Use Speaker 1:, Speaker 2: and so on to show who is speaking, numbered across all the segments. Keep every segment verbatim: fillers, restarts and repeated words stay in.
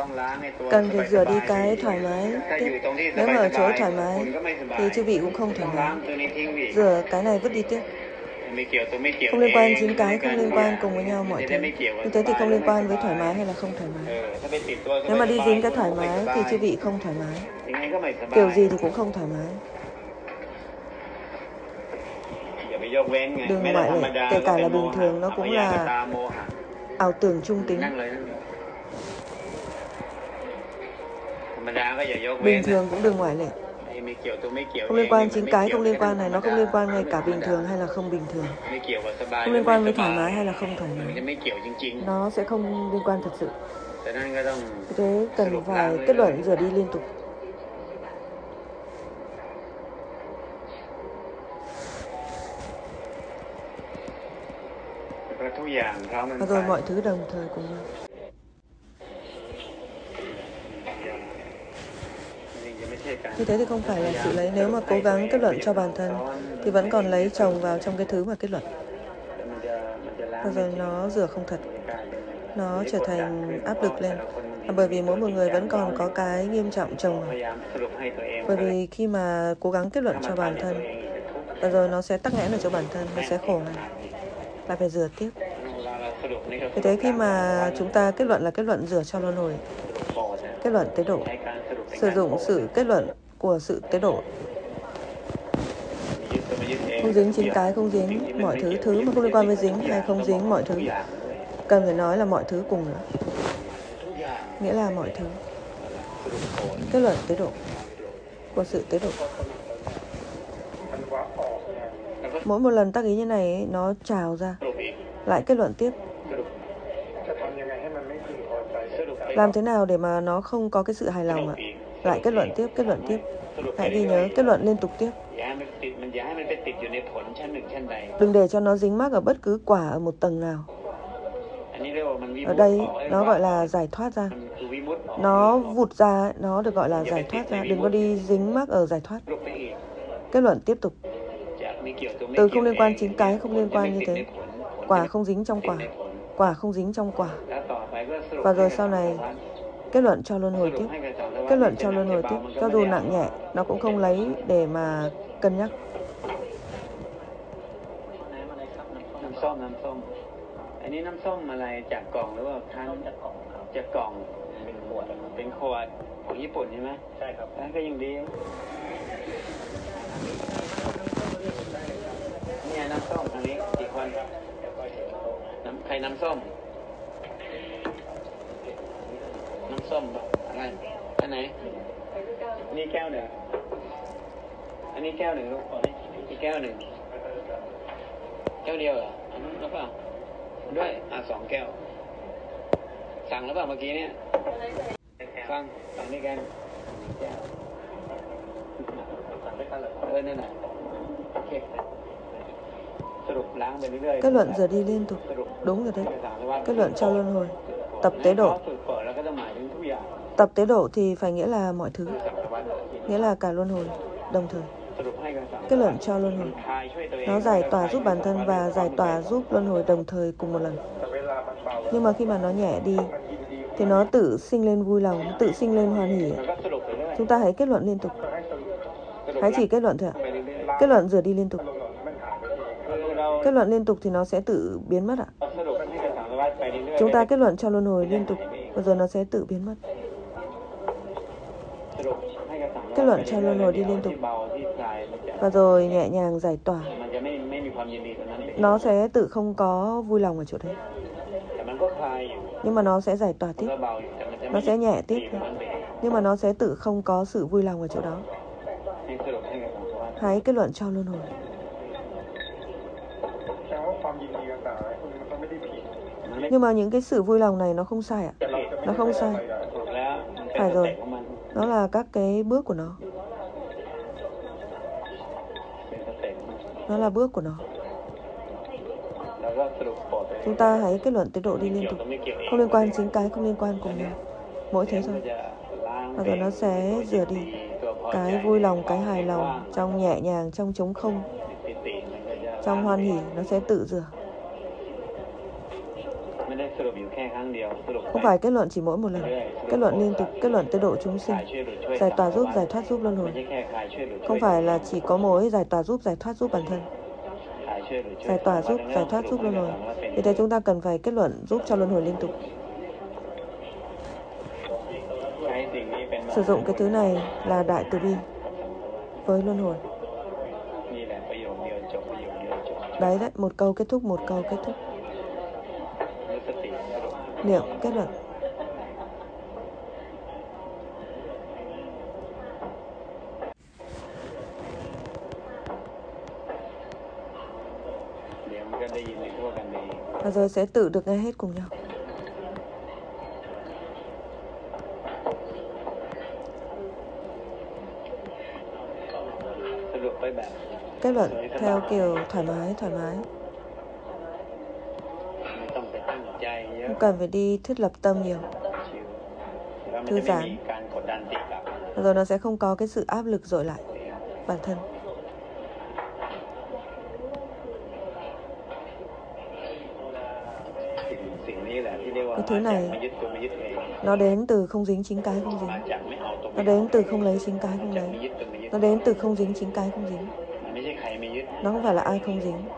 Speaker 1: cần phải rửa đi cái thoải mái tiếp. Nếu mà ở chỗ thoải mái thì chư vị cũng không thoải mái. Rửa cái này vứt đi tiếp. Không liên quan dính cái, không liên quan cùng với nhau mọi thứ. Như thế thì không liên quan với thoải mái hay là không thoải mái. Nếu mà đi dính cái thoải mái thì chư vị không thoải mái. Kiểu gì thì cũng không thoải mái. Đừng ngoại lệ, kể cả là bình thường nó cũng là ảo tưởng trung tính. Bình thường cũng đừng ngoại lệ. Không liên quan chính cái, không liên quan này, nó không liên quan ngay cả bình thường hay là không bình thường. Không liên quan với thoải mái hay là không thoải mái. Nó sẽ không liên quan thật sự. Thế cần phải kết luận rửa đi liên tục. Và rồi mọi thứ đồng thời cùng nhau. Như thế thì không phải là sự lấy. Nếu mà cố gắng kết luận cho bản thân thì vẫn còn lấy chồng vào trong cái thứ mà kết luận. Và rồi nó rửa không thật. Nó trở thành áp lực lên. À, bởi vì mỗi một người vẫn còn có cái nghiêm trọng chồng. Bởi vì khi mà cố gắng kết luận cho bản thân và rồi nó sẽ tắc nghẽn ở chỗ bản thân, nó sẽ khổ này. Là phải rửa tiếp. Vì thế khi mà chúng ta kết luận là kết luận rửa cho luân hồi, kết luận tế độ, sử dụng sự kết luận của sự tế độ, không dính chính cái, không dính mọi thứ, thứ mà không liên quan với dính hay không dính mọi thứ. Cần phải nói là mọi thứ cùng nữa. Nghĩa là mọi thứ. Kết luận tế độ của sự tế độ. Mỗi một lần tác ý như này ấy, nó trào ra. Lại kết luận tiếp. Làm thế nào để mà nó không có cái sự hài lòng ạ? Lại kết luận tiếp, kết luận tiếp. Hãy ghi nhớ, kết luận liên tục tiếp. Đừng để cho nó dính mắc ở bất cứ quả ở một tầng nào. Ở đây nó gọi là giải thoát ra. Nó vụt ra, nó được gọi là giải thoát ra. Đừng có đi dính mắc ở giải thoát. Kết luận tiếp tục. Từ không liên quan chính cái, không liên quan như thế. Quả không dính trong quả. Quả không dính trong quả. Và rồi sau này kết luận cho luân hồi tiếp. Kết luận cho luân hồi tiếp. Cho dù nặng nhẹ, nó cũng không lấy để mà cân nhắc.
Speaker 2: อันนี้น้ำส้มอะไรจากกล่องหรือว่าคั้นจากกล่องเป็นขวดเป็นขวดของญี่ปุ่นใช่ไหมใช่ครับนั่นก็ยังดีเนี่ยน้ำส้มทางนี้อีกคนครับน้ำใครน้ำส้มน้ำส้มอะไรอันไหนนี่แก้วหนึ่งอันนี้แก้วหนึ่งลูกอีกแก้วหนึ่งแก้วเดียวเหรออันนั้นแล้วก็ด้วยอ่ะสองแก้วสั่งแล้วเปล่าเมื่อกี้เนี่ยสั่งสั่งด้วยกันแก้วสั่งด้วยกันเหรอเออนั่นน่ะโอเคสรุปล้างไปเรื่อยๆ
Speaker 1: Kết luận rửa đi liên tục. Đúng rồi đấy. Kết luận cho luân hồi. Tập tế độ. Tập tế độ thì phải nghĩa là mọi thứ. Nghĩa là cả luân hồi đồng thời. Kết luận cho luân hồi. Nó giải tỏa giúp bản thân và giải tỏa giúp luân hồi đồng thời cùng một lần. Nhưng mà khi mà nó nhẹ đi thì nó tự sinh lên vui lòng, tự sinh lên hoan hỉ. Chúng ta hãy kết luận liên tục. Hãy chỉ kết luận thôi ạ. Kết luận rửa đi liên tục. Kết luận liên tục thì nó sẽ tự biến mất ạ. Chúng ta kết luận cho luân hồi liên tục và rồi nó sẽ tự biến mất. Kết luận cho luân hồi đi liên tục và rồi nhẹ nhàng giải tỏa. Nó sẽ tự không có vui lòng ở chỗ đấy. Nhưng mà nó sẽ giải tỏa tiếp. Nó sẽ nhẹ tiếp. Nhưng mà nó sẽ tự không có sự vui lòng ở chỗ đó. Hãy kết luận cho luân hồi. Nhưng mà những cái sự vui lòng này nó không sai ạ. Nó không sai. Phải rồi. Nó là các cái bước của nó. Nó là bước của nó. Chúng ta hãy kết luận tế độ đi liên tục. Không liên quan chính cái, không liên quan cùng nhau. Mỗi thế thôi. Và rồi nó sẽ rửa đi cái vui lòng, cái hài lòng, trong nhẹ nhàng, trong trống không, trong hoan hỉ, nó sẽ tự rửa. Không phải kết luận chỉ mỗi một lần. Kết luận liên tục, kết luận tới độ chúng sinh. Giải tỏa giúp, giải thoát giúp luân hồi. Không phải là chỉ có mỗi giải tỏa giúp, giải thoát giúp bản thân. Giải tỏa giúp, giải thoát giúp luân hồi. Vì thế chúng ta cần phải kết luận giúp cho luân hồi liên tục. Sử dụng cái thứ này là đại từ bi với luân hồi. Đấy đấy, một câu kết thúc, một câu kết thúc. Niệm kết luận. Và rồi sẽ tự được nghe hết cùng nhau. Kết luận theo kiểu thoải mái, thoải mái. Không cần phải đi thiết lập tâm nhiều. Thư giãn. Rồi nó sẽ không có cái sự áp lực dội lại bản thân. Cái thứ này nó đến từ không dính chính cái không dính. Nó đến từ không lấy chính cái không lấy. Nó đến từ không dính chính cái không dính. Nó không phải là ai không dính.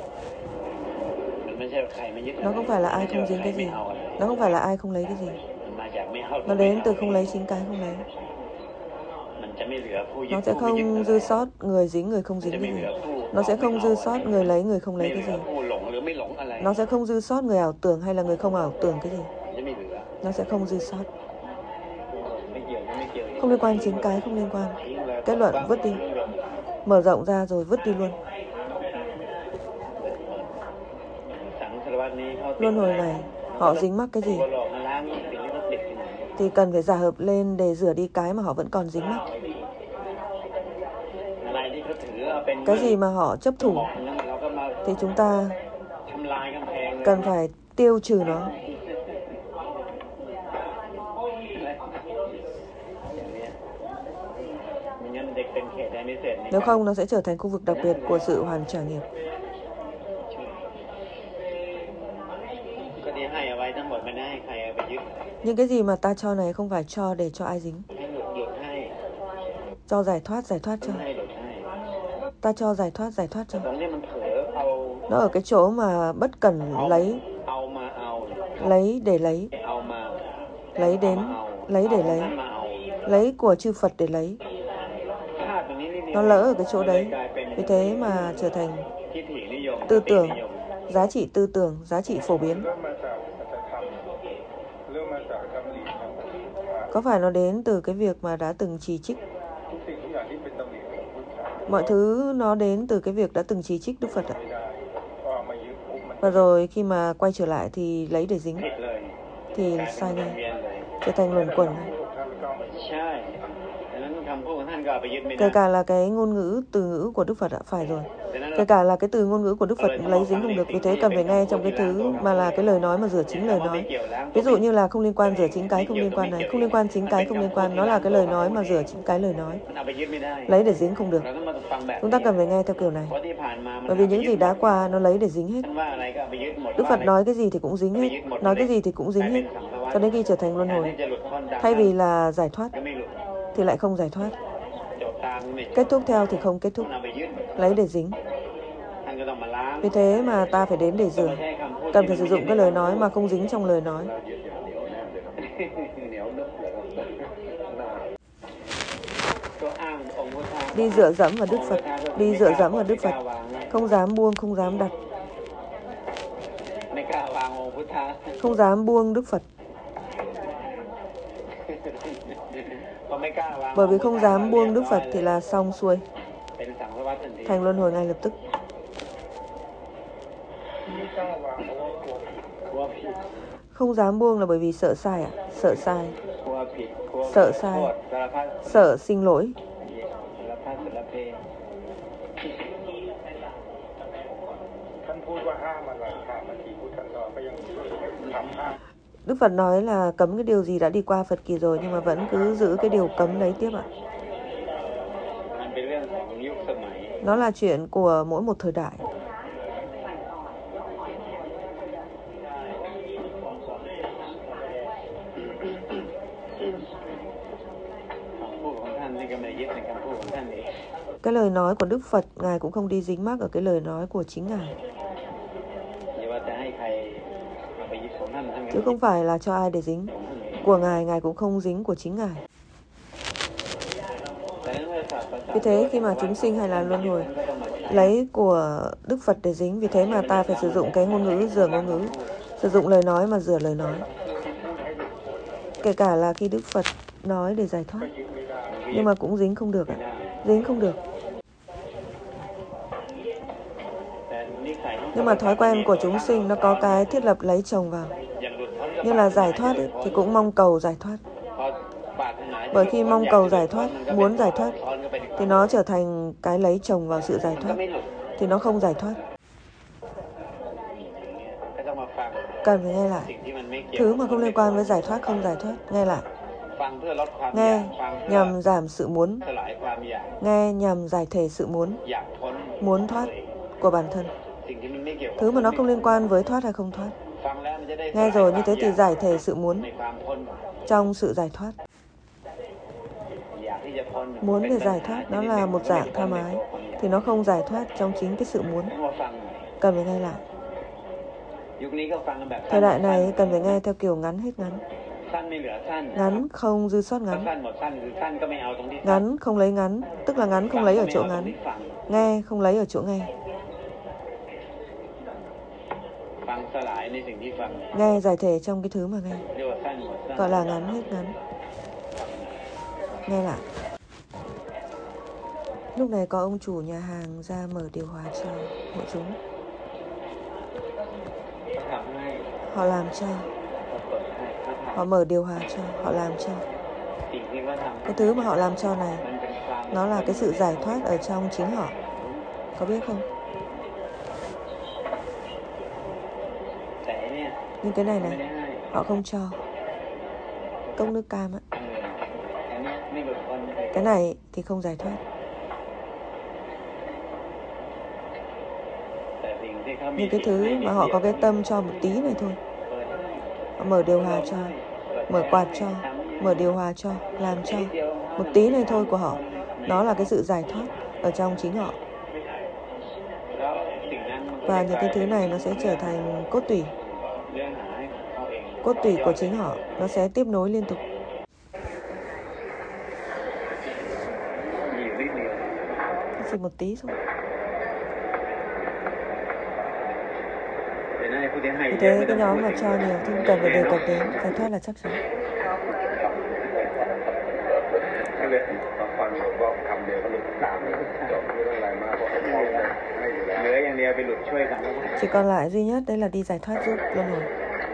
Speaker 1: Nó không phải là ai không dính cái gì. Nó không phải là ai không lấy cái gì. Nó đến từ không lấy chính cái không lấy. Nó sẽ không dư sót người dính người không dính cái gì. Nó sẽ không dư sót người lấy người không lấy cái gì. Nó sẽ không dư sót người ảo tưởng hay là người không ảo tưởng cái gì. Nó sẽ không dư sót. Không liên quan chính cái, không liên quan. Kết luận vứt đi. Mở rộng ra rồi vứt đi luôn. Luân hồi này họ dính mắc cái gì thì cần phải giả hợp lên để rửa đi cái mà họ vẫn còn dính mắc. Cái gì mà họ chấp thủ thì chúng ta cần phải tiêu trừ nó. Nếu không nó sẽ trở thành khu vực đặc biệt của sự hoàn trả nghiệp. Nhưng cái gì mà ta cho này không phải cho để cho ai dính. Cho giải thoát, giải thoát cho. Ta cho giải thoát, giải thoát cho. Nó ở cái chỗ mà bất cần lấy. Lấy để lấy. Lấy đến, lấy để lấy. Lấy của chư Phật để lấy. Nó lỡ ở cái chỗ đấy. Vì thế mà trở thành tư tưởng, giá trị tư tưởng, giá trị phổ biến. Có phải nó đến từ cái việc mà đã từng chỉ trích? Mọi thứ nó đến từ cái việc đã từng chỉ trích Đức Phật ạ. Và rồi khi mà quay trở lại thì lấy để dính thì sai ngay, trở thành luẩn quẩn. Kể cả là cái ngôn ngữ, từ ngữ của Đức Phật ạ, phải rồi. Kể cả là cái từ ngôn ngữ của Đức Phật lấy dính không được. Vì thế cần phải nghe trong cái thứ mà là cái lời nói mà rửa chính lời nói. Ví dụ như là không liên quan rửa chính cái không liên quan này. Không liên quan chính cái không liên quan. Nó là cái lời nói mà rửa chính cái lời nói. Lấy để dính không được. Chúng ta cần phải nghe theo kiểu này. Bởi vì những gì đã qua nó lấy để dính hết. Đức Phật nói cái gì thì cũng dính hết. Nói cái gì thì cũng dính hết. Cho đến khi trở thành luân hồi. Thay vì là giải thoát thì lại không giải thoát. Kết thúc theo thì không kết thúc. Lấy để dính. Vì thế mà ta phải đến để rửa. Cần phải sử dụng cái lời nói mà không dính trong lời nói. Đi dựa dẫm vào Đức Phật. Đi dựa dẫm vào Đức Phật. Không dám buông, không dám đặt. Không dám buông Đức Phật. Bởi vì không dám buông Đức Phật thì là xong xuôi. Thành luân hồi ngay lập tức. Không dám buông là bởi vì sợ sai ạ. Sợ sai. Sợ sai. Sợ xin lỗi. Đức Phật nói là cấm cái điều gì đã đi qua Phật kỳ rồi, nhưng mà vẫn cứ giữ cái điều cấm đấy tiếp ạ. Nó là chuyện của mỗi một thời đại. Cái lời nói của Đức Phật, Ngài cũng không đi dính mắc ở cái lời nói của chính Ngài. Chứ không phải là cho ai để dính. Của Ngài, Ngài cũng không dính của chính Ngài. Vì thế khi mà chúng sinh hay là luân hồi lấy của Đức Phật để dính, vì thế mà ta phải sử dụng cái ngôn ngữ rửa ngôn ngữ, sử dụng lời nói mà rửa lời nói. Kể cả là khi Đức Phật nói để giải thoát, nhưng mà cũng dính không được ạ. Dính không được. Nhưng mà thói quen của chúng sinh nó có cái thiết lập lấy chồng vào. Như là giải thoát ấy, thì cũng mong cầu giải thoát. Bởi khi mong cầu giải thoát, muốn giải thoát, thì nó trở thành cái lấy chồng vào sự giải thoát, thì nó không giải thoát. Cần phải nghe lại. Thứ mà không liên quan với giải thoát không giải thoát, nghe lại. Nghe nhằm giảm sự muốn, nghe nhằm giải thể sự muốn, muốn thoát của bản thân. Thứ mà nó không liên quan với thoát hay không thoát. Nghe rồi như thế thì giải thể sự muốn trong sự giải thoát. Muốn để giải thoát nó là một dạng tham ái, thì nó không giải thoát trong chính cái sự muốn. Cần phải nghe lại. Thời đại này cần phải nghe theo kiểu ngắn hết ngắn. Ngắn không dư sót ngắn. Ngắn không lấy ngắn, tức là ngắn không lấy ở chỗ ngắn. Nghe không lấy ở chỗ nghe. Nghe giải thể trong cái thứ mà nghe, gọi là ngắn hết ngắn. Nghe lại. Lúc này có ông chủ nhà hàng ra mở điều hòa cho hộ chúng. Họ làm cho. Họ mở điều hòa cho, họ làm cho. Cái thứ mà họ làm cho này, nó là cái sự giải thoát ở trong chính họ. Có biết không? Nhưng cái này này, họ không cho. Cốc nước cam á. Cái này thì không giải thoát. Nhưng cái thứ mà họ có cái tâm cho một tí này thôi. Họ mở điều hòa cho, mở quạt cho, mở điều hòa cho, làm cho. Một tí này thôi của họ, nó là cái sự giải thoát ở trong chính họ. Và những cái thứ này nó sẽ trở thành cốt tủy. Cốt tủy của chính họ, nó sẽ tiếp nối liên tục. Chỉ một tí thôi. Vì thế cái nhóm mà cho nhiều thì cần phải đề cập đến giải thoát là chắc chắn. Chỉ còn lại duy nhất đấy là đi giải thoát giúp luân hồi.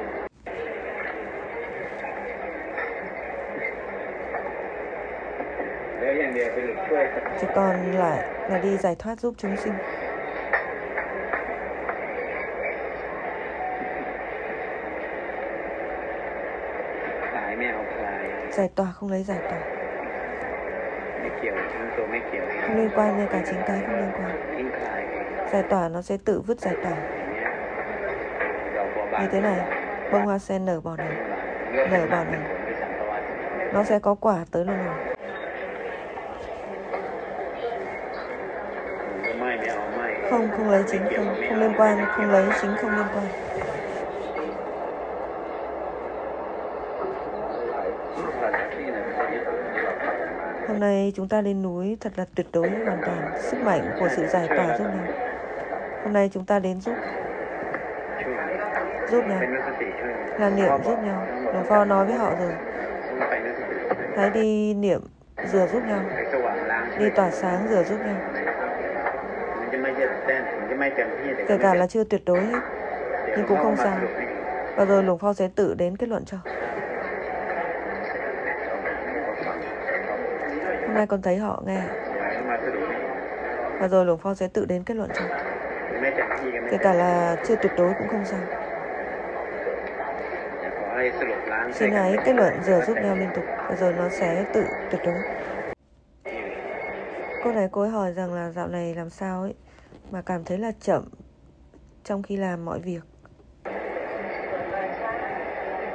Speaker 1: Chỉ còn lại là đi giải thoát giúp chúng sinh. Giải tỏa không lấy giải tỏa. Không liên quan như cả chính cái không liên quan. Giải tỏa nó sẽ tự vứt giải tỏa. Như thế này, bông hoa sen nở bỏ nở, nở bỏ nở. Nó sẽ có quả tới luân hồi. Không, không lấy chính không, không liên quan, không lấy chính không liên quan. Hôm nay chúng ta lên núi thật là tuyệt đối hoàn toàn. Sức mạnh của sự giải tỏa giúp nhau. Hôm nay chúng ta đến giúp. Giúp nhau. Là niệm giúp nhau. Đồng Pho nói với họ rồi. Hãy đi niệm rửa giúp nhau. Đi tỏa sáng rửa giúp nhau. Kể cả là chưa tuyệt đối hết, nhưng cũng không sao. Và rồi Luồng Pho sẽ tự đến kết luận cho. Hôm nay con thấy họ nghe. Và rồi Luồng Pho sẽ tự đến kết luận cho. Kể cả là chưa tuyệt đối cũng không sao. Xin hãy kết luận rửa giúp nhau liên tục. Và rồi nó sẽ tự tuyệt đối. Cô này cô ấy hỏi rằng là dạo này làm sao ấy mà cảm thấy là chậm trong khi làm mọi việc.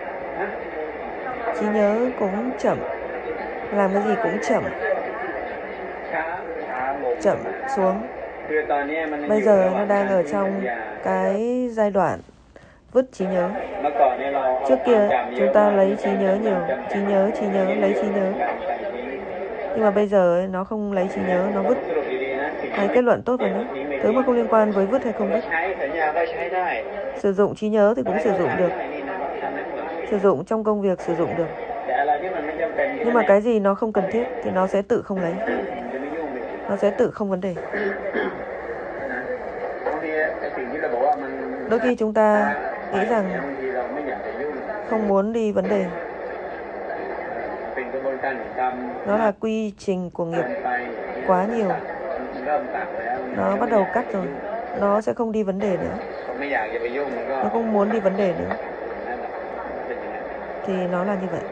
Speaker 1: Trí nhớ cũng chậm, làm cái gì cũng chậm. chậm xuống. Bây giờ nó đang ở trong cái giai đoạn vứt trí nhớ. Trước kia chúng ta lấy trí nhớ nhiều, trí nhớ, trí nhớ, lấy trí nhớ. Nhưng mà bây giờ nó không lấy trí nhớ, nó vứt. Hãy kết luận tốt vào nó. Thứ mà không liên quan với vứt hay không vứt. Sử dụng trí nhớ thì cũng sử dụng được. Sử dụng trong công việc sử dụng được. Nhưng mà cái gì nó không cần thiết thì nó sẽ tự không lấy. Nó sẽ tự không vấn đề. Đôi khi chúng ta nghĩ rằng không muốn đi vấn đề. Nó là quy trình của nghiệp quá nhiều. Nó bắt đầu cắt rồi. Nó sẽ không đi vấn đề nữa. Nó không muốn đi vấn đề nữa. Thì nó là như vậy.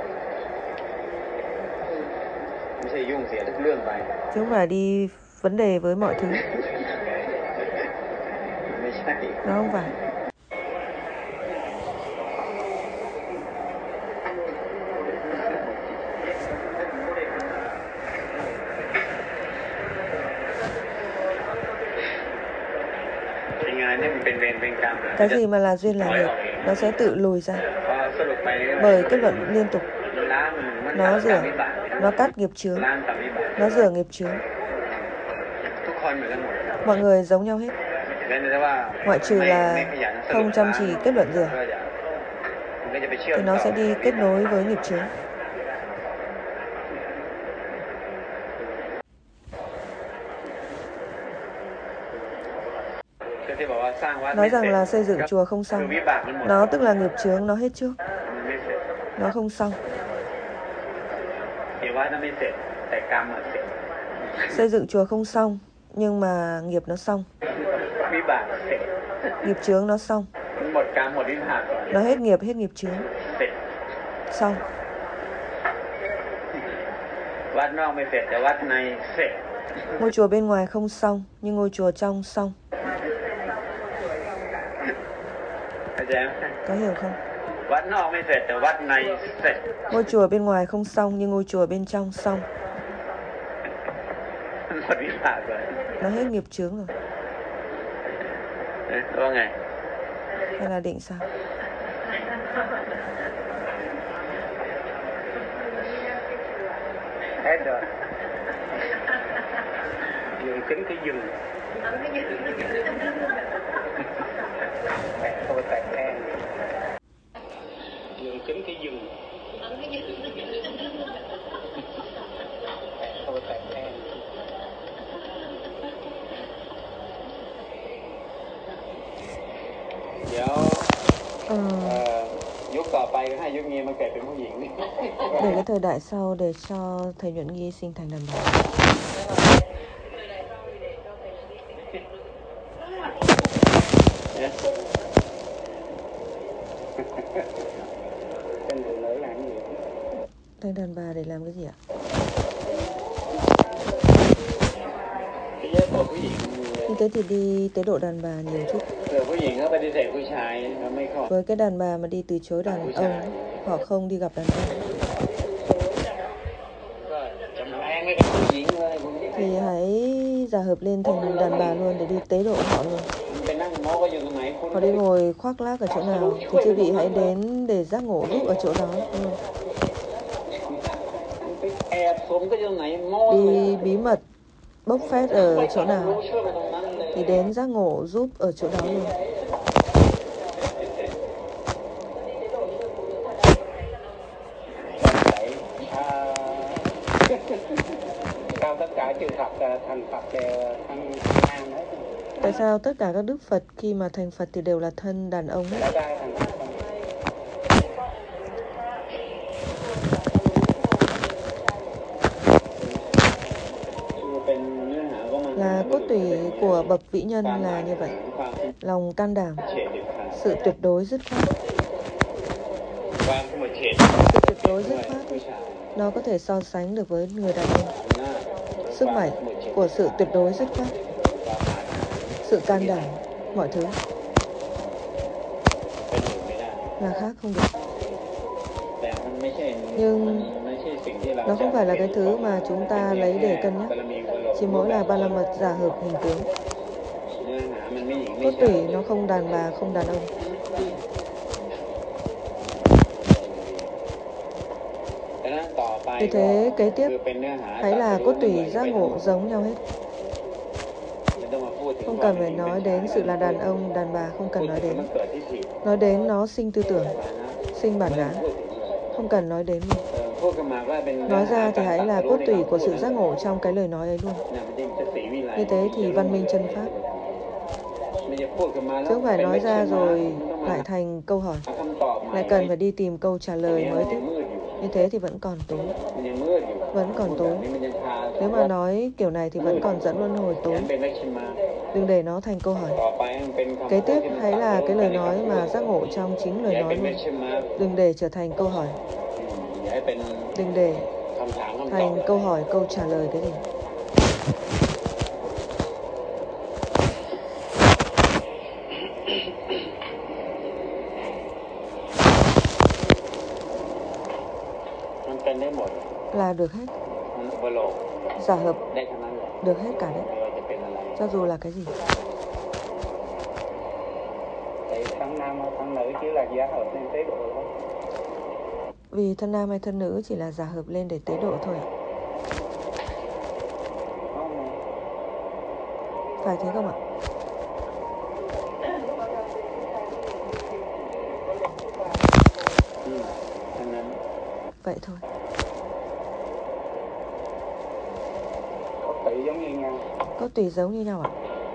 Speaker 1: Chứ không phải đi vấn đề với mọi thứ. Nó không phải. Cái gì mà là duyên là nghiệp, nó sẽ tự lùi ra. Bởi kết luận liên tục. Nó rửa, nó cắt nghiệp chướng, nó rửa nghiệp chướng. Mọi người giống nhau hết. Ngoại trừ là không chăm chỉ kết luận rửa, thì nó sẽ đi kết nối với nghiệp chướng. Nói rằng là xây dựng chùa không xong. Nó tức là nghiệp chướng nó hết trước. Nó không xong. Xây dựng chùa không xong, nhưng mà nghiệp nó xong. Nghiệp chướng nó xong. Nó hết nghiệp, hết nghiệp chướng. Xong. Ngôi chùa bên ngoài không xong, nhưng ngôi chùa trong xong. Có hiểu không? Ngôi chùa bên ngoài không xong, nhưng ngôi chùa bên trong xong. Nó hết nghiệp chướng rồi. Hay là định sao?
Speaker 2: Hết rồi. Dừng kính cái dừng. Tôi tẹt em. Dừng kính cái dừng. Tôi tẹt em. เดี๋ยวเอ่อยุคต่อไปก็ให้ยุคนี้มาเกิดเป็นผู้หญิง
Speaker 1: Để cái thời đại sau để cho thầy Nhuận Nghi sinh thành đàn bà. Thành đàn bà để làm cái gì ạ? Như thế thì đi tế độ đàn bà nhiều chút. Với cái đàn bà mà đi từ chối đàn ông, họ không đi gặp đàn ông, thì hãy giả hợp lên thành đàn bà luôn để đi tế độ họ luôn. Họ đi ngồi khoác lác ở chỗ nào thì chư vị hãy đến để giác ngộ giúp ở chỗ đó. Ừ. Đi bí mật bốc phét ở chỗ nào thì đến giác ngộ giúp ở chỗ đó luôn. Tại sao tất cả các đức Phật khi mà thành Phật thì đều là thân đàn ông hết? Là cốt tủy của bậc vĩ nhân là như vậy. Lòng can đảm, sự tuyệt đối dứt khoát. Sự tuyệt đối dứt khoát nó có thể so sánh được với người đàn ông. Sức mạnh của sự tuyệt đối dứt khoát, sự can đảm, mọi thứ là khác không được. Nhưng nó không phải là cái thứ mà chúng ta lấy để cân nhắc. chỉ mỗi là ba la mật giả hợp hình tướng.
Speaker 2: เนื้อหามันไม่หญิงไม่
Speaker 1: Cốt
Speaker 2: ชาย
Speaker 1: tủy nó không đàn bà, không đàn ông.
Speaker 2: ดังนั้นต่อไป
Speaker 1: Vì thế kế
Speaker 2: คื
Speaker 1: tiếp
Speaker 2: อเป็นเนื้อหา
Speaker 1: hãy là cốt tủy giác ngộ giống nhau hết.
Speaker 2: ไม่ต้องมาพูดถึง
Speaker 1: Không
Speaker 2: ว่า
Speaker 1: cần
Speaker 2: เป็น
Speaker 1: phải
Speaker 2: หญิงเป็น
Speaker 1: nói
Speaker 2: ชาย
Speaker 1: đến sự là đàn ông, đàn bà, không
Speaker 2: พูด
Speaker 1: cần nói
Speaker 2: ถึง
Speaker 1: đến.
Speaker 2: มันเกิดที่ผิด
Speaker 1: Nói đến nó sinh tư tưởng,
Speaker 2: นะ
Speaker 1: sinh
Speaker 2: ไม่
Speaker 1: bản
Speaker 2: ต้อง
Speaker 1: ngã.
Speaker 2: พูดถึงเลย
Speaker 1: Không cần nói đến luôn.
Speaker 2: เออพูดกันมาก็เป็นเนื้อ
Speaker 1: Nói
Speaker 2: หา
Speaker 1: ra thì
Speaker 2: การ
Speaker 1: hãy
Speaker 2: ตรั
Speaker 1: là
Speaker 2: สรู้
Speaker 1: cốt
Speaker 2: ใน
Speaker 1: tủy
Speaker 2: คำพู
Speaker 1: của
Speaker 2: ด
Speaker 1: sự
Speaker 2: นั้น
Speaker 1: giác
Speaker 2: เลย
Speaker 1: ngộ trong cái lời nói ấy luôn.
Speaker 2: เนี่ยมันจึงจะศรีวิไล
Speaker 1: Như thế thì văn minh chân pháp.
Speaker 2: ไม่จะพูดกันมาแล้
Speaker 1: Chứ
Speaker 2: ว
Speaker 1: không phải
Speaker 2: เป็น
Speaker 1: nói
Speaker 2: ไม่ใช่
Speaker 1: ra
Speaker 2: มา
Speaker 1: rồi
Speaker 2: ต้องมา
Speaker 1: lại thành câu hỏi,
Speaker 2: หาคำตอบใหม่
Speaker 1: lại cần phải đi tìm câu trả
Speaker 2: อัน
Speaker 1: lời
Speaker 2: นี้มั
Speaker 1: mới
Speaker 2: นยัง
Speaker 1: tiếp.
Speaker 2: มืดอยู่
Speaker 1: Như thế thì vẫn còn tối.
Speaker 2: มันยังมืดอยู่
Speaker 1: Vẫn còn
Speaker 2: พูดแบบ
Speaker 1: tối.
Speaker 2: นี้มันยังพา
Speaker 1: Nếu mà nói kiểu này thì vẫn còn dẫn luân hồi
Speaker 2: งั้
Speaker 1: tối.
Speaker 2: นเป็นไม่ใช่มา
Speaker 1: Đừng để nó thành câu hỏi.
Speaker 2: ต่อไปมันเป็นคำ
Speaker 1: Kế
Speaker 2: พูด
Speaker 1: tiếp
Speaker 2: ที่มัน
Speaker 1: hãy
Speaker 2: ตรัส
Speaker 1: là
Speaker 2: รู้
Speaker 1: cái
Speaker 2: ใน
Speaker 1: lời
Speaker 2: คำ
Speaker 1: nói
Speaker 2: พูด
Speaker 1: mà giác ngộ trong chính
Speaker 2: อ
Speaker 1: lời
Speaker 2: ย่าให้เป็
Speaker 1: nói
Speaker 2: นไม่
Speaker 1: luôn.
Speaker 2: ใช่มา
Speaker 1: Đừng để trở thành câu hỏi.
Speaker 2: อย่าให้เป็น
Speaker 1: Đừng để
Speaker 2: คำถามคำตอบ
Speaker 1: thành câu hỏi, câu trả lời cái gì.
Speaker 2: มันเป็นได้หมด
Speaker 1: Là được hết.
Speaker 2: มันอุปโลก
Speaker 1: Giả hợp
Speaker 2: ได้ทั้งนั้นเลย
Speaker 1: được hết cả
Speaker 2: ไม่
Speaker 1: đấy.
Speaker 2: ว่าจะเป็นอะไร
Speaker 1: Cho dù là cái gì.
Speaker 2: Tại thân nam hay thân nữ chỉ là giả hợp nên tế độ thôi.
Speaker 1: Vì thân nam hay thân nữ chỉ là giả hợp lên để tế độ thôi ạ.
Speaker 2: Không.
Speaker 1: Phải thế không ạ?
Speaker 2: Ừ, cho nên
Speaker 1: Vậy thôi.
Speaker 2: có tỷ giống như nhau.
Speaker 1: Có tùy giống như nhau ạ.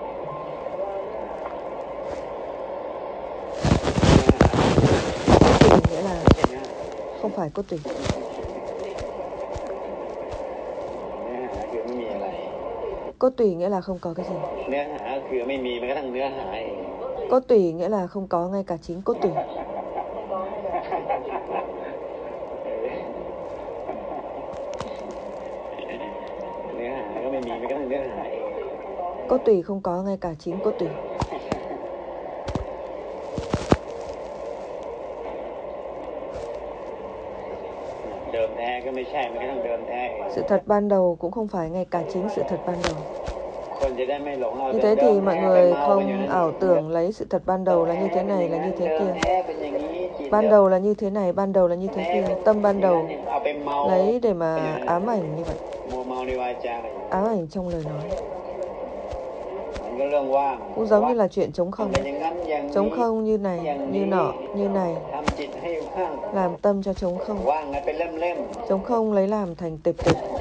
Speaker 1: Cốt tùy nghĩa là không phải cốt tùy.
Speaker 2: เนื้อหาคือไม่มีอะไร
Speaker 1: Cốt tùy nghĩa là không có cái gì.
Speaker 2: เนื้อหาคือไม่มีแม้กระทั่งเนื้อหาเอง
Speaker 1: Cốt tùy nghĩa là không có ngay cả chính cốt tùy.
Speaker 2: เนื้อหาก็ไม่มีแม้กระทั่งเนื้อหาเอง
Speaker 1: Cốt tùy không có ngay cả chính cốt tùy.
Speaker 2: เดิมแท้ก็ไม่ใช่แม้กระทั่งเดิมแท้เอง
Speaker 1: Sự thật ban đầu cũng không phải ngay cả chính sự thật ban đầu.
Speaker 2: คนจะได้ไม่หลงเอา
Speaker 1: Như
Speaker 2: เดิ
Speaker 1: thế
Speaker 2: ม
Speaker 1: thì
Speaker 2: แท้
Speaker 1: mọi
Speaker 2: ไป
Speaker 1: người
Speaker 2: เมากันอยู่
Speaker 1: không
Speaker 2: นั่น
Speaker 1: ảo tưởng lấy sự thật ban đầu là như thế này, là như thế
Speaker 2: เดิม
Speaker 1: kia.
Speaker 2: แท้เป็นอย่างนี้จิต
Speaker 1: Ban đầu là như thế này, ban đầu là như thế kia. Tâm ban đầu
Speaker 2: เอาไปเมา
Speaker 1: lấy để mà ám ảnh như vậy.
Speaker 2: มัวเมาในวาจากันอยู่
Speaker 1: Ám ảnh trong lời nói.
Speaker 2: มันก็เรื่องว่าง
Speaker 1: Cũng giống như là chuyện trống
Speaker 2: ทำ
Speaker 1: không.
Speaker 2: เป็นอย่างนั้นอย่าง
Speaker 1: Trống
Speaker 2: นี้
Speaker 1: không như này, như nọ, như này.
Speaker 2: ทำจิตให้ว่าง
Speaker 1: Làm tâm cho trống không.
Speaker 2: ว่างให้เป็นเล่ม
Speaker 1: Trống không lấy làm thành tệp tệp.
Speaker 2: ๆ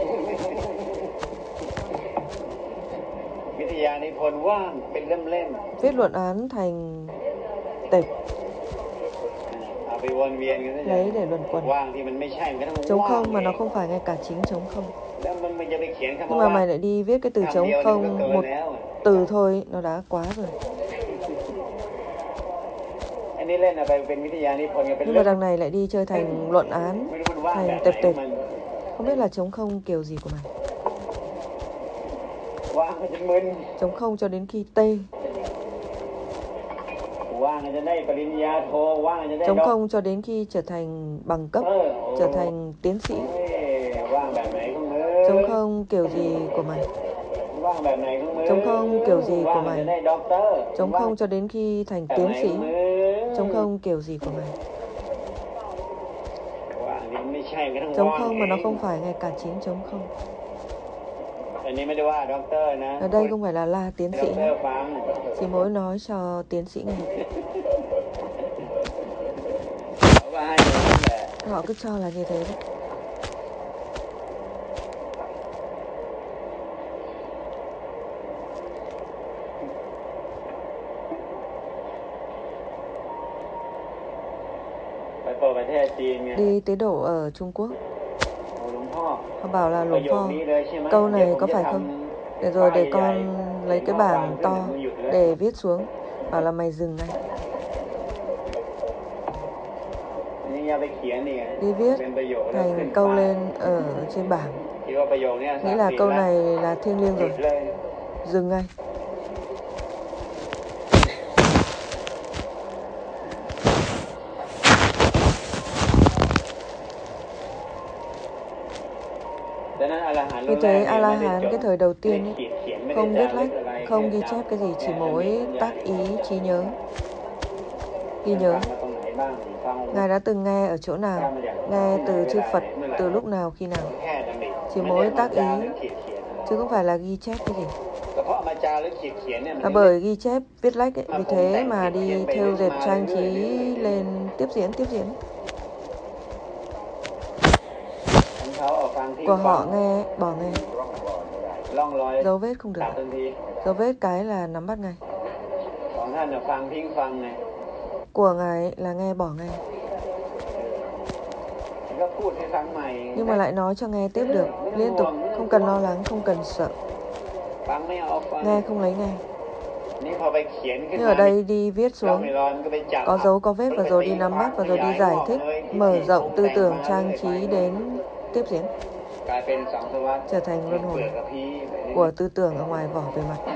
Speaker 2: วิทยานิพนธ์ว่างเป็นเล่ม
Speaker 1: Viết luận án thành tệp,
Speaker 2: ๆเอาไปวนเวียนกันซะ
Speaker 1: lấy để luẩn quẩn.
Speaker 2: ว่างที่มันไม่ใช่มันก็ต้อง
Speaker 1: Trống
Speaker 2: ว่าง
Speaker 1: không mà nó
Speaker 2: เอง
Speaker 1: không phải ngay cả chính trống không.
Speaker 2: แล้วมันมันจะไปเขียนคำ
Speaker 1: Nhưng
Speaker 2: ว่า
Speaker 1: mà mày lại đi viết cái từ
Speaker 2: คำ
Speaker 1: trống
Speaker 2: เดียวนี่มันก็
Speaker 1: không,
Speaker 2: เกิน
Speaker 1: một
Speaker 2: แล้วอะ
Speaker 1: từ thôi, nó đã quá rồi.
Speaker 2: อันนี้เล่นเอาไปเป็นวิทยานิพนธ์กันเป็น
Speaker 1: Nhưng
Speaker 2: เล่
Speaker 1: mà
Speaker 2: ม
Speaker 1: đằng này lại đi chơi thành luận án,
Speaker 2: ไม่รู้มันว่างแบบ
Speaker 1: thành
Speaker 2: ไหน
Speaker 1: tệp
Speaker 2: ของ
Speaker 1: tệp.
Speaker 2: มัน
Speaker 1: Không biết là trống không kiểu gì của mày.
Speaker 2: ว่างมันจะมึน
Speaker 1: Trống không cho đến khi tê.
Speaker 2: ว่างจะได้ปริญญาโทว่างจะได้
Speaker 1: Trống
Speaker 2: ด็อก
Speaker 1: không cho đến khi trở thành bằng cấp,
Speaker 2: เออ
Speaker 1: trở thành tiến sĩ.
Speaker 2: เอ้ยว่างแบบไหนของมึง
Speaker 1: Trống không kiểu gì của mày.
Speaker 2: ว่างแบบไหนของมึง
Speaker 1: Trống không kiểu gì của
Speaker 2: ว่าง
Speaker 1: mày.
Speaker 2: จะได้ด็อกเตอร์
Speaker 1: Trống không cho đến khi thành
Speaker 2: แบบ
Speaker 1: tiến
Speaker 2: ไหนข
Speaker 1: sĩ.
Speaker 2: องมึง
Speaker 1: Trống không kiểu gì của mày.
Speaker 2: ว่างนี่มันไม่ใช่กระทั่ง
Speaker 1: Trống
Speaker 2: ว่าง
Speaker 1: không mà nó
Speaker 2: เอง
Speaker 1: không phải ngay cả chính trống không.
Speaker 2: อันนี้ไม่ได้ว่าด็อกเตอร์นะ
Speaker 1: Ở đây không phải là la tiến
Speaker 2: ด็อก
Speaker 1: sĩ,
Speaker 2: เตอร์ฟัง
Speaker 1: chỉ mỗi nói cho tiến sĩ nghe.
Speaker 2: เขาว่าให้อย่างนั้นแหละ
Speaker 1: Họ cứ cho là như thế đấy.
Speaker 2: ไปเปิดประเทศจีนไง
Speaker 1: Đi tế độ ở Trung Quốc,
Speaker 2: โอ้หลวงพ่อ
Speaker 1: họ bảo là
Speaker 2: ประ
Speaker 1: Lục
Speaker 2: โยค
Speaker 1: Pho,
Speaker 2: นี้เลยใช่ไหม
Speaker 1: câu
Speaker 2: เดี๋ยว
Speaker 1: này
Speaker 2: ผม
Speaker 1: có
Speaker 2: จะ
Speaker 1: phải
Speaker 2: ท
Speaker 1: không?
Speaker 2: ำ
Speaker 1: Để rồi để
Speaker 2: ป้าย
Speaker 1: con
Speaker 2: ใหญ่
Speaker 1: lấy cái
Speaker 2: ๆ
Speaker 1: bảng
Speaker 2: ขึ้น
Speaker 1: to
Speaker 2: มึงหยุดเลย
Speaker 1: để viết xuống, bảo là mày dừng ngay.
Speaker 2: อันนี้อย่าไปเขียนนี่ไง
Speaker 1: Đi viết
Speaker 2: เป็นประโยคแล้วขึ้น
Speaker 1: thành câu
Speaker 2: ป้าย
Speaker 1: lên ở trên bảng.
Speaker 2: คิดว่าประโยคเนี้ย
Speaker 1: Nghĩ là câu này là thiêng liêng
Speaker 2: หยุ
Speaker 1: rồi,
Speaker 2: ดเลย
Speaker 1: dừng ngay. Vì thế A-la-hán cái thời đầu tiên ấy, không viết lách, không ghi chép cái gì, chỉ mỗi tác ý trí nhớ, ghi nhớ. Ngài đã từng nghe ở chỗ nào, nghe từ chư Phật từ lúc nào khi nào, chỉ mỗi tác ý, chứ không phải là ghi chép cái gì. Là bởi ghi chép, viết lách ấy, vì thế mà đi thêu dệt trang trí lên tiếp diễn, tiếp diễn. Của họ nghe, bỏ nghe. Dấu vết không được. Dấu vết cái là nắm bắt ngay. Của Ngài là nghe, bỏ nghe. Nhưng mà lại nói cho nghe tiếp được, liên tục, không cần lo lắng, không cần sợ. Nghe không lấy nghe. Nhưng ở đây đi viết xuống, có dấu, có vết, và rồi đi nắm bắt, và rồi đi giải thích, mở rộng tư tưởng, trang trí đến tiếp diễn, trở thành luân hồi của tư tưởng ở ngoài vỏ bề mặt.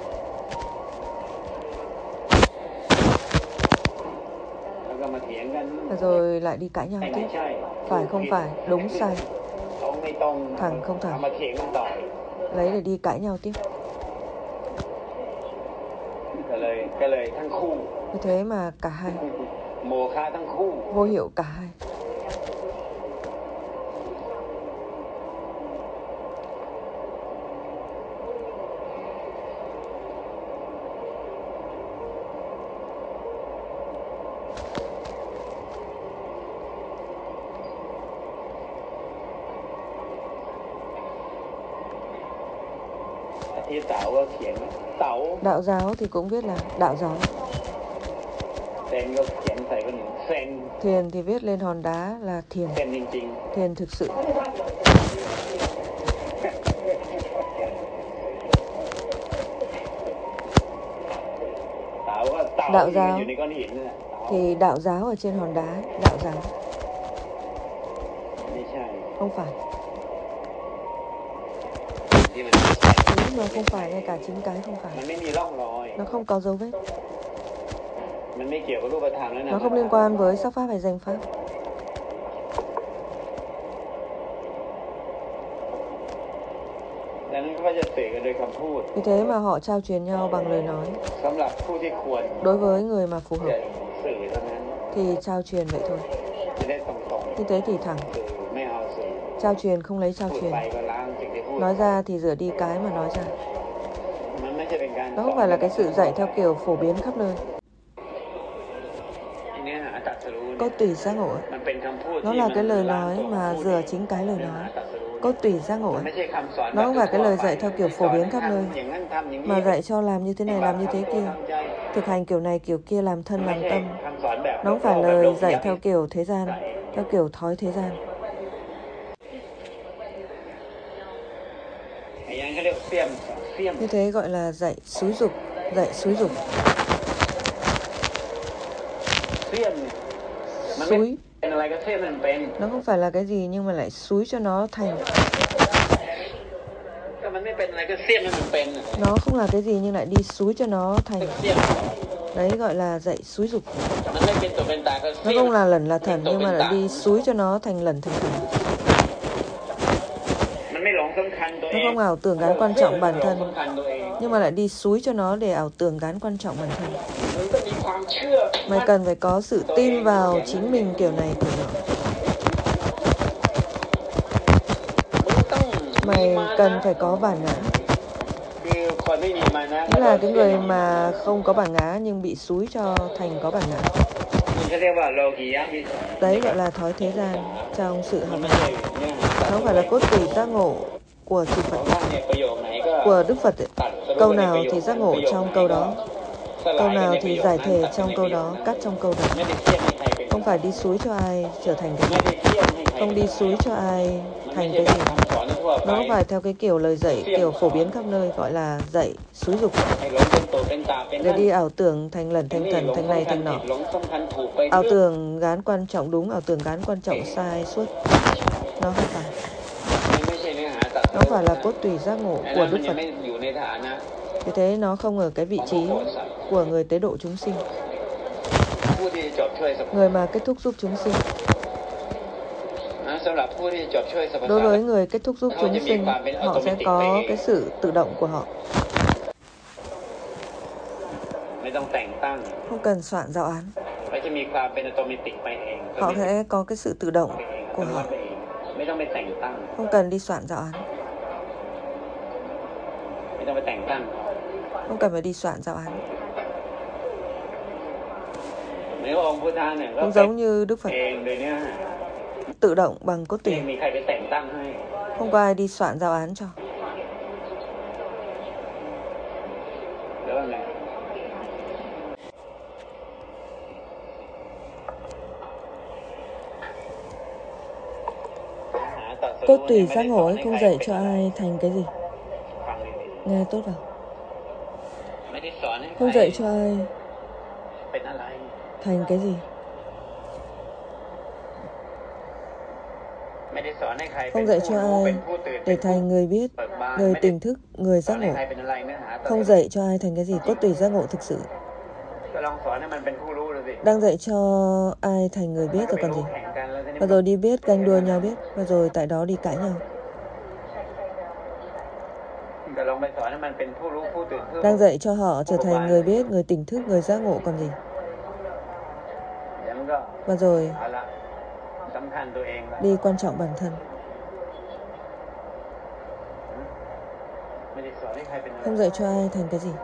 Speaker 1: Và rồi lại đi cãi nhau tiếp, phải không phải, đúng sai, thẳng không thẳng, lấy để đi cãi nhau tiếp. Như thế mà cả hai, vô hiệu cả hai. Đạo giáo thì cũng viết là đạo giáo. Thiền thì viết lên hòn đá là thiền. Thiền thực sự. Đạo giáo thì đạo giáo ở trên hòn đá, đạo giáo. Không phải. Đúng mà không phải, ngay cả chính cái không phải. Nó không có dấu vết. Nó không liên quan với sắc pháp hay danh pháp. Vì thế mà họ trao truyền nhau bằng lời nói. Đối với người mà phù hợp thì trao truyền vậy thôi. Như thế thì thẳng. Trao truyền không lấy trao truyền. Nói ra thì rửa đi cái mà nói ra. Nó không phải là cái sự dạy theo kiểu phổ biến khắp nơi. Cốt tủy giác ngộ ấy. Nó là cái lời nói mà rửa chính cái lời nói. Cốt tủy giác ngộ ấy. Nó không phải cái lời dạy theo kiểu phổ biến khắp nơi, mà dạy cho làm như thế này, làm như thế kia, thực hành kiểu này kiểu kia, làm thân làm tâm. Nó không phải lời dạy theo kiểu thế gian, theo kiểu thói thế gian. Như thế gọi là dạy xúi dục, dạy xúi dục. Xúi, nó không phải là cái gì nhưng mà lại xúi cho nó thành. Nó không là cái gì nhưng lại đi xúi cho nó thành. Đấy gọi là dạy xúi dục. Nó không là lẩn là thần nhưng mà lại đi xúi cho nó thành lẩn thành thần. Nó không ảo tưởng gán quan trọng bản thân, nhưng mà lại đi xúi cho nó để ảo tưởng gán quan trọng bản thân. Mày cần phải có sự tin vào chính mình kiểu này kiểu nọ. Mày cần phải có bản ngã. Nghĩa là cái người mà không có bản ngã nhưng bị xúi cho thành có bản ngã. Đấy gọi là thói thế gian trong sự học hành. Nó không phải là cốt tủy giác ngộ của chư Phật, của Đức Phật ấy. Câu nào thì giác ngộ trong câu đó, câu nào thì giải thể trong câu đó, cắt trong câu đó. Không phải đi xúi cho ai trở thành cái gì, không đi xúi cho ai thành cái gì. Nó không phải theo cái kiểu lời dạy kiểu phổ biến khắp nơi, gọi là dạy xúi dục để đi ảo tưởng thành lẩn thành thần, thành này thành nọ. Ảo tưởng gán quan trọng đúng, ảo tưởng gán quan trọng sai suốt. Nó không phải. Nó phải là cốt tủy giác ngộ của Đức Phật. Vì thế nó không ở cái vị trí của người tế độ chúng sinh, người mà kết thúc giúp chúng sinh. Đối với người kết thúc giúp chúng sinh, họ sẽ có cái sự tự động của họ. Không cần soạn giáo án. Họ sẽ có cái sự tự động của họ. Không cần đi soạn giáo án. Không cần phải đi soạn giáo án. Cũng giống như Đức Phật tự động bằng cốt tủy. Không có ai đi soạn giáo án cho. Cốt tủy giác ngộ ấy không dạy cho ai thành cái gì. Nghe tốt vào. Không dạy cho ai thành cái gì. Không dạy cho ai để thành người biết, người tỉnh thức, người giác ngộ. Không dạy cho ai thành cái gì. Cốt tủy giác ngộ thực sự đang dạy cho ai thành người biết rồi còn gì. Và rồi đi biết, ganh đua nhau biết. Và rồi tại đó đi cãi nhau. Đang dạy cho họ trở thành người biết, người tỉnh thức, người giác ngộ còn gì. Và rồi đi quan trọng bản thân. Không dạy cho ai thành cái gì.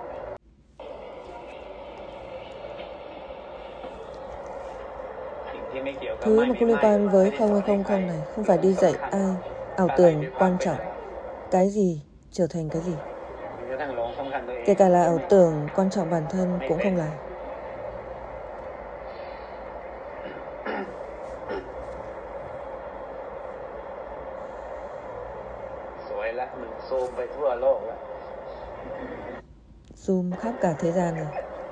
Speaker 1: Thứ mà không liên quan với không hay không không này không phải đi dạy ai ảo tưởng quan trọng cái gì trở thành cái gì. Kể cả là ảo tưởng quan trọng bản thân cũng không là. Zoom khắp cả thế gian rồi.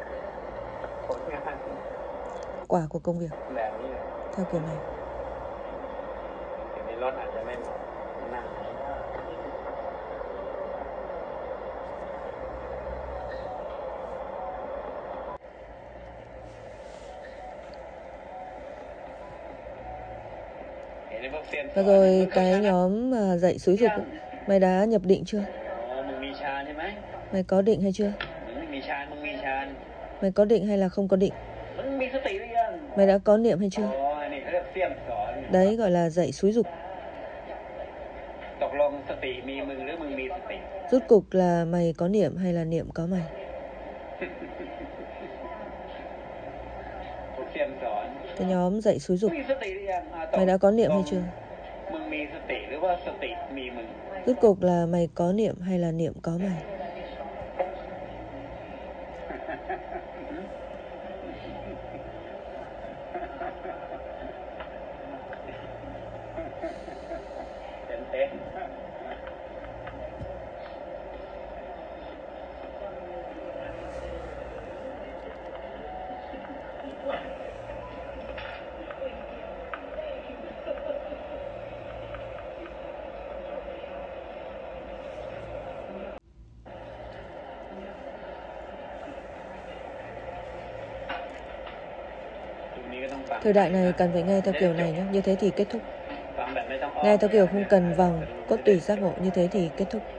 Speaker 1: Quả của công việc theo kiểu này. Và rồi cái nhóm mà dạy xúi dục, mày đã nhập định chưa? Mày có định hay chưa? Mày có định hay là không có định? Mày đã có niệm hay chưa? Đấy gọi là dạy xúi dục. Rốt cục là mày có niệm hay là niệm có mày? Cái nhóm dạy xúi dục, mày đã có niệm hay chưa? Rốt cục là mày có niệm hay là niệm có mày? Thời đại này cần phải nghe theo kiểu này nhé, như thế thì kết thúc. Nghe theo kiểu không cần vòng, cốt tủy giác ngộ, như thế thì kết thúc.